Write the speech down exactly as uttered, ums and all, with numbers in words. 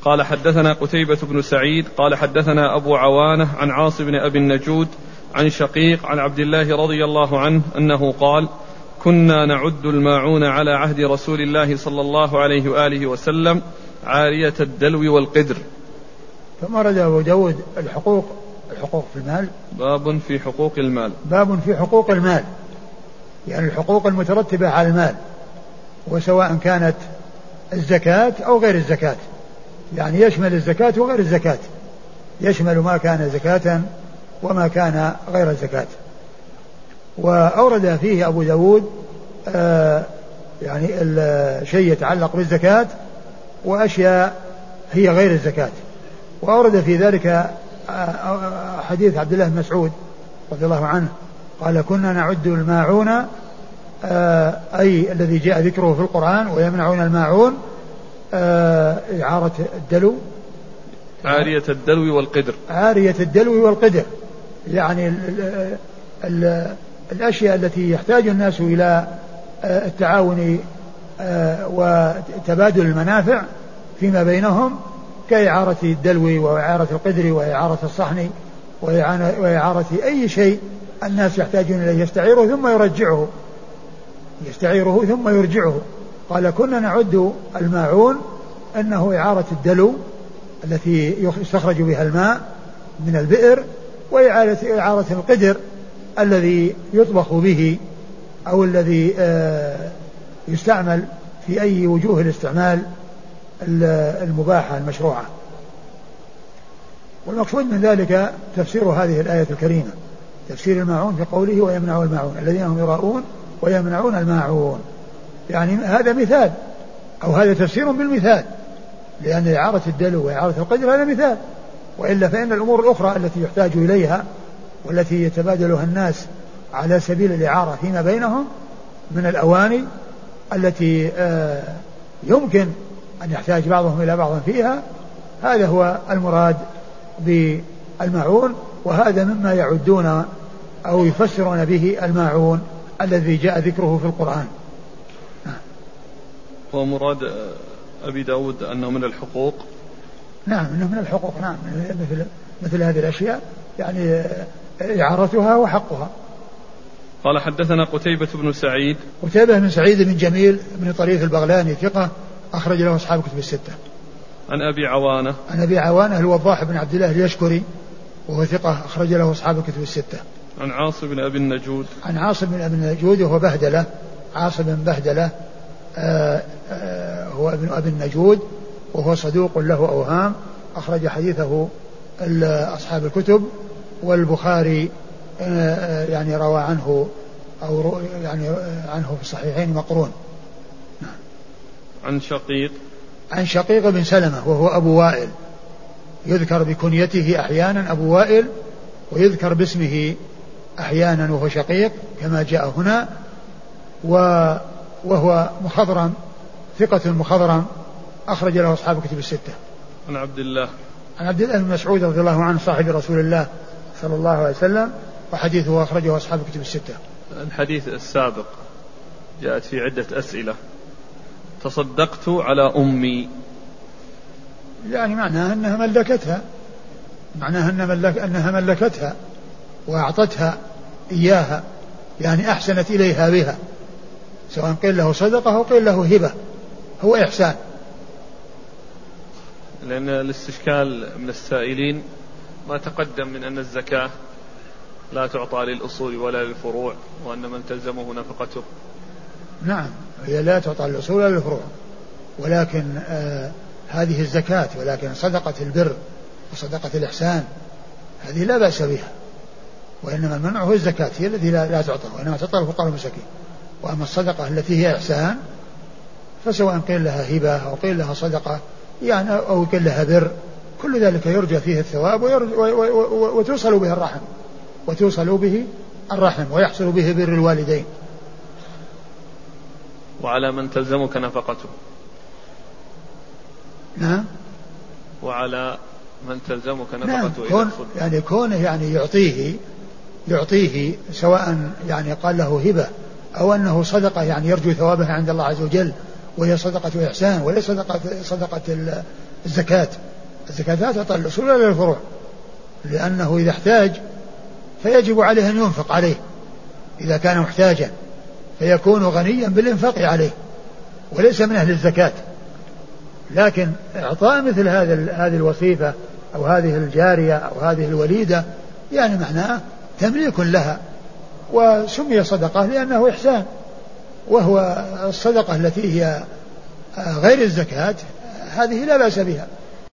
قال حدثنا قتيبة بن سعيد قال حدثنا أبو عوانة عن عاصم بن أبي النجود عن شقيق عن عبد الله رضي الله عنه أنه قال كنا نعد الماعون على عهد رسول الله صلى الله عليه وآله وسلم عارية الدلو والقدر. ثم رد أبو داود الحقوق الحقوق في المال. باب في حقوق المال. باب في حقوق المال، يعني الحقوق المترتبة على المال، وسواء كانت الزكاة أو غير الزكاة، يعني يشمل الزكاة وغير الزكاة، يشمل ما كان زكاة وما كان غير الزكاة. وأورد فيه أبو داود آه يعني الشيء يتعلق بالزكاة وأشياء هي غير الزكاة. وأورد في ذلك آه حديث عبد الله بن مسعود رضي الله عنه قال كنا نعد الماعون آه أي الذي جاء ذكره في القرآن ويمنعون الماعون آه إعارة الدلو عارية الدلو والقدر. عارية الدلو والقدر يعني ال ال الأشياء التي يحتاج الناس إلى التعاون وتبادل المنافع فيما بينهم كإعارة الدلو وإعارة القدر وإعارة الصحن وإعارة أي شيء الناس يحتاجون إليه يستعيره ثم يرجعه يستعيره ثم يرجعه. قال كنا نعد الماعون أنه إعارة الدلو التي يستخرج بها الماء من البئر، وإعارة القدر الذي يطبخ به أو الذي يستعمل في أي وجوه الاستعمال المباحة المشروعة. والمقصود من ذلك تفسير هذه الآية الكريمة، تفسير الماعون في قوله ويمنعون الماعون الذين هم يراؤون ويمنعون الماعون، يعني هذا مثال أو هذا تفسير بالمثال، لأن إعارة الدلو وإعارة القدر هذا مثال، وإلا فإن الأمور الأخرى التي يحتاج إليها والتي يتبادلها الناس على سبيل الإعارة فيما بينهم من الأواني التي يمكن أن يحتاج بعضهم إلى بعض فيها، هذا هو المراد بالماعون، وهذا مما يعدون أو يفسرون به الماعون الذي جاء ذكره في القرآن. هو مراد أبي داود أنه من الحقوق. نعم أنه من الحقوق، نعم مثل, مثل هذه الأشياء يعني إعارتها وحقها. قال حدثنا قتيبة بن سعيد. قتيبة بن سعيد بن جميل بن طريف البغلاني ثقة أخرج له أصحاب كتب الستة. عن أبي عوانة. عن أبي عوانة الوضاح بن عبد الله اليشكري وهو ثقة أخرج له أصحاب كتب الستة. عن عاصم بن أبي النجود. عن عاصم بن أبي النجود وهو بهدلة، عاصم بن بهدلة آآ آآ هو ابن أبي النجود وهو صدوق له أوهام، أخرج حديثه أصحاب الكتب، والبخاري يعني روى عنه أو يعني عنه في الصحيحين مقرون. عن شقيق. عن شقيق بن سلمة وهو أبو وائل، يذكر بكنيته أحيانا أبو وائل ويذكر باسمه أحيانا وهو شقيق كما جاء هنا، وهو مخضرم ثقة مخضرم أخرج له أصحاب كتب الستة. عن عبد الله. عن عبد الله بن مسعود رضي الله عنه صاحب رسول الله صلى الله عليه وسلم، وحديثه أخرجه أصحاب كتب الستة. الحديث السابق جاءت في عدة أسئلة تصدقت على أمي، يعني معناها أنها ملكتها، معناها أنها, ملك أنها ملكتها وأعطتها إياها، يعني أحسنت إليها بها، سواء قيل له صدقة أو قيل له هبة، هو إحسان. لأن الاستشكال من السائلين ما تقدم من أن الزكاة لا تعطى للأصول ولا للفروع، وأن من تلزمه نفقته. نعم هي لا تعطى للأصول ولا للفروع، ولكن آه هذه الزكاة، ولكن صدقة البر وصدقة الإحسان هذه لا بأس بها، وإنما المنع هو الزكاة هي التي لا, لا تعطى، وإنما تعطى الفقراء والمساكين. وأما الصدقة التي هي إحسان فسواء قيل لها هبة أو قيل لها صدقة يعني أو قيل لها بر، كل ذلك يرجى فيه الثواب وتوصل به الرحم وتوصل به الرحم ويحصل به بر الوالدين. وعلى من تلزمك نفقته. نعم. وعلى من تلزمك نفقته. نعم. كون يعني كونه يعني يعطيه يعطيه سواء يعني قال له هبة أو أنه صدقة يعني يرجو ثوابها عند الله عز وجل، وهي صدقة إحسان وليس صدقة صدقة الزكاة. الزكاة لا تعطى الأصول ولا الفروع، لأنه إذا احتاج فيجب عليه أن ينفق عليه إذا كان محتاجا، فيكون غنيا بالإنفاق عليه وليس من أهل الزكاة. لكن إعطاء مثل هذا هذه الوصيفة أو هذه الجارية أو هذه الوليدة يعني معناه تمليك لها، وسمي صدقة لأنه إحسان، وهو الصدقة التي هي غير الزكاة هذه لا بأس بها.